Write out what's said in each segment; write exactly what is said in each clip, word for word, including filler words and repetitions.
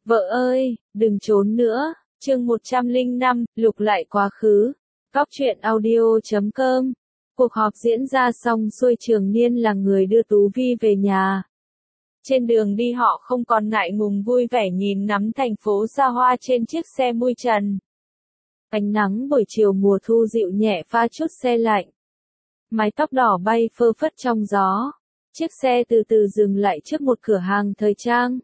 Vợ ơi, đừng trốn nữa. Chương một trăm lẻ năm, lục lại quá khứ. Góc truyện audio chấm com. Cuộc họp diễn ra xong xuôi, Trường Niên là người đưa Tú Vi về nhà. Trên đường đi họ không còn ngại ngùng vui vẻ nhìn ngắm thành phố xa hoa trên chiếc xe mui trần. Ánh nắng buổi chiều mùa thu dịu nhẹ pha chút se lạnh. Mái tóc đỏ bay phơ phất trong gió. Chiếc xe từ từ dừng lại trước một cửa hàng thời trang.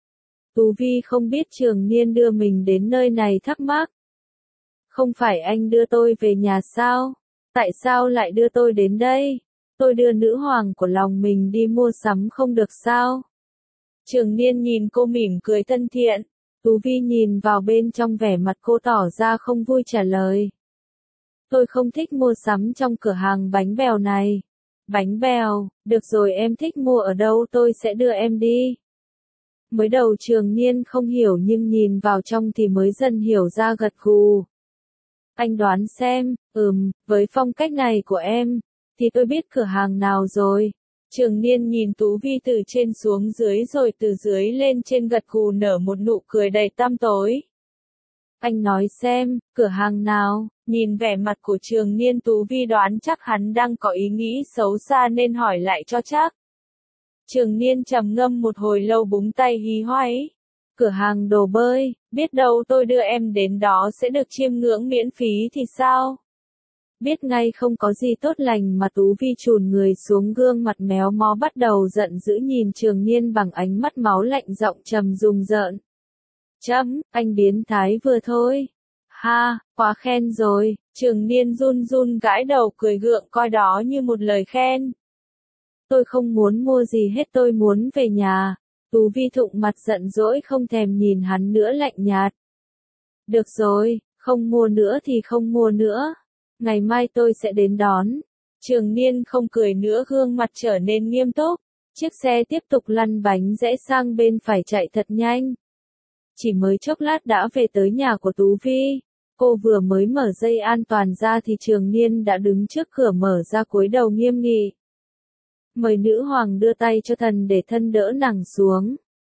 Tú Vi không biết Trường Niên đưa mình đến nơi này, thắc mắc. Không phải anh đưa tôi về nhà sao? Tại sao lại đưa tôi đến đây? Tôi đưa nữ hoàng của lòng mình đi mua sắm không được sao? Trường Niên nhìn cô mỉm cười thân thiện. Tú Vi nhìn vào bên trong, vẻ mặt cô tỏ ra không vui, trả lời. Tôi không thích mua sắm trong cửa hàng bánh bèo này. Bánh bèo, được rồi, em thích mua ở đâu tôi sẽ đưa em đi. Mới đầu Trường Niên không hiểu, nhưng nhìn vào trong thì mới dần hiểu ra, gật gù. Anh đoán xem, ừm, với phong cách này của em, thì tôi biết cửa hàng nào rồi. Trường Niên nhìn Tú Vi từ trên xuống dưới rồi từ dưới lên trên, gật gù nở một nụ cười đầy tăm tối. Anh nói xem, cửa hàng nào? Nhìn vẻ mặt của Trường Niên, Tú Vi đoán chắc hắn đang có ý nghĩ xấu xa nên hỏi lại cho chắc. Trường Niên trầm ngâm một hồi lâu, búng tay hí hoáy. Cửa hàng đồ bơi, biết đâu tôi đưa em đến đó sẽ được chiêm ngưỡng miễn phí thì sao? Biết ngay không có gì tốt lành mà Tú Vi chùn người xuống, gương mặt méo mó bắt đầu giận dữ nhìn Trường Niên bằng ánh mắt máu lạnh, giọng trầm rùng rợn. Chấm, anh biến thái vừa thôi. Ha, quá khen rồi. Trường Niên run run gãi đầu cười gượng, coi đó như một lời khen. Tôi không muốn mua gì hết, tôi muốn về nhà. Tú Vi thụng mặt giận dỗi, không thèm nhìn hắn nữa, lạnh nhạt. Được rồi, không mua nữa thì không mua nữa. Ngày mai tôi sẽ đến đón. Trường Niên không cười nữa, gương mặt trở nên nghiêm túc. Chiếc xe tiếp tục lăn bánh rẽ sang bên phải, chạy thật nhanh. Chỉ mới chốc lát đã về tới nhà của Tú Vi. Cô vừa mới mở dây an toàn ra thì Trường Niên đã đứng trước cửa mở ra, cúi đầu nghiêm nghị. Mời nữ hoàng đưa tay cho thần để thân đỡ nàng xuống.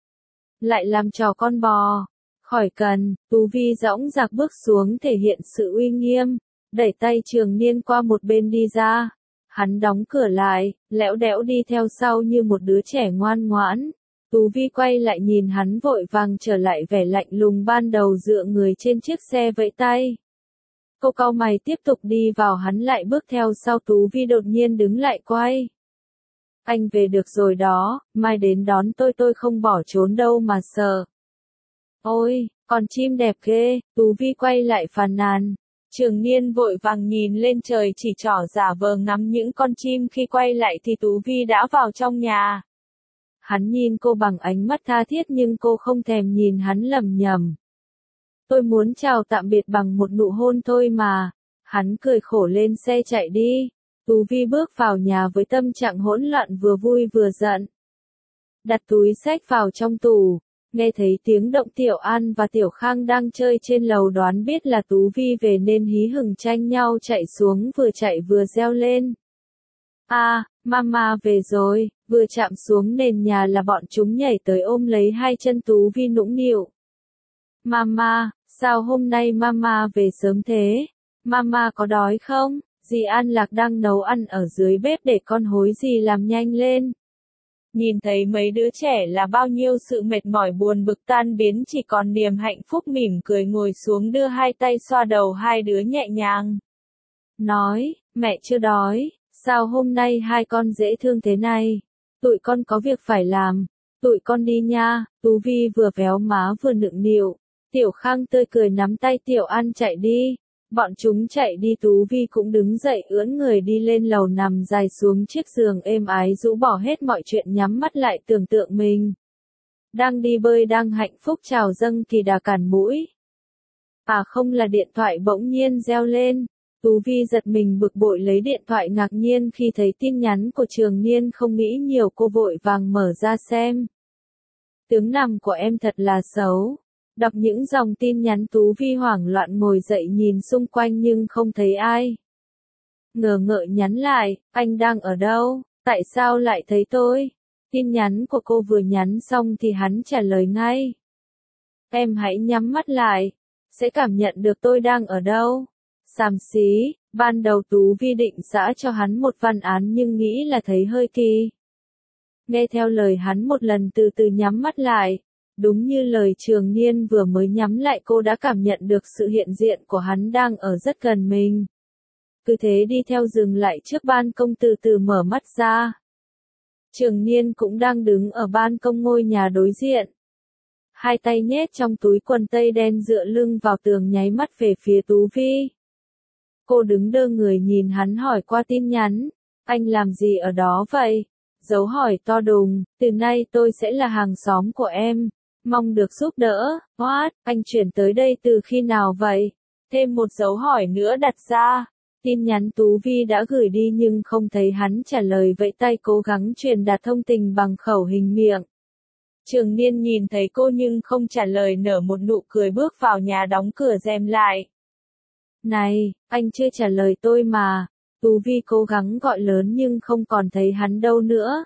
Lại làm trò con bò. Khỏi cần. Tú Vi dõng dạc bước xuống, thể hiện sự uy nghiêm. Đẩy tay Trường Niên qua một bên đi ra. Hắn đóng cửa lại, lẽo đẽo đi theo sau như một đứa trẻ ngoan ngoãn. Tú Vi quay lại nhìn hắn, vội vàng trở lại vẻ lạnh lùng ban đầu, dựa người trên chiếc xe vẫy tay. Cô cau mày tiếp tục đi vào, hắn lại bước theo sau. Tú Vi đột nhiên đứng lại, quay. Anh về được rồi đó, mai đến đón tôi, tôi không bỏ trốn đâu mà sợ. Ôi, con chim đẹp ghê. Tú Vi quay lại phàn nàn. Trường Niên vội vàng nhìn lên trời, chỉ trỏ giả vờ ngắm những con chim, khi quay lại thì Tú Vi đã vào trong nhà. Hắn nhìn cô bằng ánh mắt tha thiết, nhưng cô không thèm nhìn hắn, lẩm nhẩm. Tôi muốn chào tạm biệt bằng một nụ hôn thôi mà. Hắn cười khổ, lên xe chạy đi. Tú Vi bước vào nhà với tâm trạng hỗn loạn, vừa vui vừa giận. Đặt túi xách vào trong tủ. Nghe thấy tiếng động, Tiểu An và Tiểu Khang đang chơi trên lầu, đoán biết là Tú Vi về nên hí hửng tranh nhau chạy xuống, vừa chạy vừa reo lên. À, Mama về rồi. Vừa chạm xuống nền nhà là bọn chúng nhảy tới ôm lấy hai chân Tú Vi, nũng nịu. Mama, sao hôm nay Mama về sớm thế? Mama có đói không? Dì An Lạc đang nấu ăn ở dưới bếp, để con hối dì làm nhanh lên. Nhìn thấy mấy đứa trẻ là bao nhiêu sự mệt mỏi buồn bực tan biến, chỉ còn niềm hạnh phúc mỉm cười ngồi xuống, đưa hai tay xoa đầu hai đứa nhẹ nhàng. Nói, mẹ chưa đói, sao hôm nay hai con dễ thương thế này? Tụi con có việc phải làm, tụi con đi nha. Tú Vi vừa véo má vừa nựng nịu. Tiểu Khang tươi cười nắm tay Tiểu An chạy đi. Bọn chúng chạy đi, Tú Vi cũng đứng dậy, ưỡn người đi lên lầu, nằm dài xuống chiếc giường êm ái, rũ bỏ hết mọi chuyện, nhắm mắt lại tưởng tượng mình đang đi bơi, đang hạnh phúc trào dâng thì đà cản mũi. À không, là điện thoại bỗng nhiên reo lên. Tú Vi giật mình bực bội lấy điện thoại, ngạc nhiên khi thấy tin nhắn của Trường Niên. Không nghĩ nhiều, cô vội vàng mở ra xem. Tướng nằm của em thật là xấu. Đọc những dòng tin nhắn, Tú Vi hoảng loạn ngồi dậy nhìn xung quanh nhưng không thấy ai. Ngờ ngợ nhắn lại, anh đang ở đâu, tại sao lại thấy tôi? Tin nhắn của cô vừa nhắn xong thì hắn trả lời ngay. Em hãy nhắm mắt lại, sẽ cảm nhận được tôi đang ở đâu. Xàm xí, ban đầu Tú Vi định giã cho hắn một văn án nhưng nghĩ là thấy hơi kỳ. Nghe theo lời hắn một lần từ từ nhắm mắt lại. Đúng như lời Trường Niên vừa mới nhắm lại, cô đã cảm nhận được sự hiện diện của hắn đang ở rất gần mình. Cứ thế đi theo dừng lại trước ban công, từ từ mở mắt ra. Trường Niên cũng đang đứng ở ban công ngôi nhà đối diện. Hai tay nhét trong túi quần tây đen, dựa lưng vào tường, nháy mắt về phía Tú Vi. Cô đứng đơ người nhìn hắn, hỏi qua tin nhắn. Anh làm gì ở đó vậy? Dấu hỏi to đùng, từ nay tôi sẽ là hàng xóm của em. Mong được giúp đỡ. What? Anh chuyển tới đây từ khi nào vậy? Thêm một dấu hỏi nữa đặt ra. Tin nhắn Tú Vi đã gửi đi nhưng không thấy hắn trả lời, vẫy tay cố gắng truyền đạt thông tình bằng khẩu hình miệng. Trường Niên nhìn thấy cô nhưng không trả lời, nở một nụ cười bước vào nhà, đóng cửa rèm lại. Này, anh chưa trả lời tôi mà. Tú Vi cố gắng gọi lớn nhưng không còn thấy hắn đâu nữa.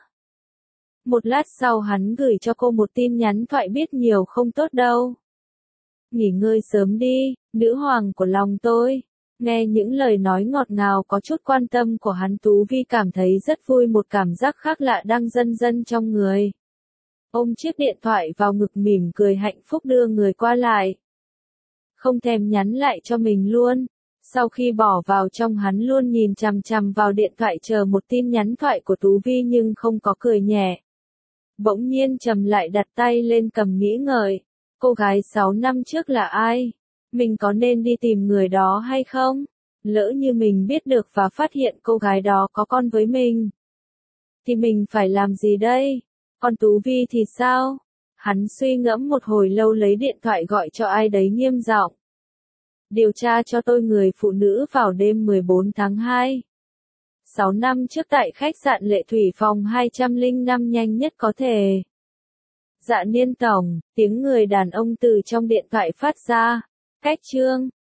Một lát sau hắn gửi cho cô một tin nhắn thoại, biết nhiều không tốt đâu. Nghỉ ngơi sớm đi, nữ hoàng của lòng tôi. Nghe những lời nói ngọt ngào có chút quan tâm của hắn, Tú Vi cảm thấy rất vui, một cảm giác khác lạ đang dâng dâng trong người. Ôm chiếc điện thoại vào ngực, mỉm cười hạnh phúc đưa người qua lại. Không thèm nhắn lại cho mình luôn. Sau khi bỏ vào trong, hắn luôn nhìn chằm chằm vào điện thoại chờ một tin nhắn thoại của Tú Vi nhưng không có cười nhẹ. Bỗng nhiên trầm lại, đặt tay lên cầm nghĩ ngợi. Cô gái sáu năm trước là ai? Mình có nên đi tìm người đó hay không? Lỡ như mình biết được và phát hiện cô gái đó có con với mình, thì mình phải làm gì đây? Còn Tú Vi thì sao? Hắn suy ngẫm một hồi lâu, lấy điện thoại gọi cho ai đấy nghiêm giọng. Điều tra cho tôi người phụ nữ vào đêm mười bốn tháng hai. sáu năm trước tại khách sạn Lệ Thủy phòng hai trăm lẻ năm nhanh nhất có thể. Dạ Niên tổng, tiếng người đàn ông từ trong điện thoại phát ra. Cách chương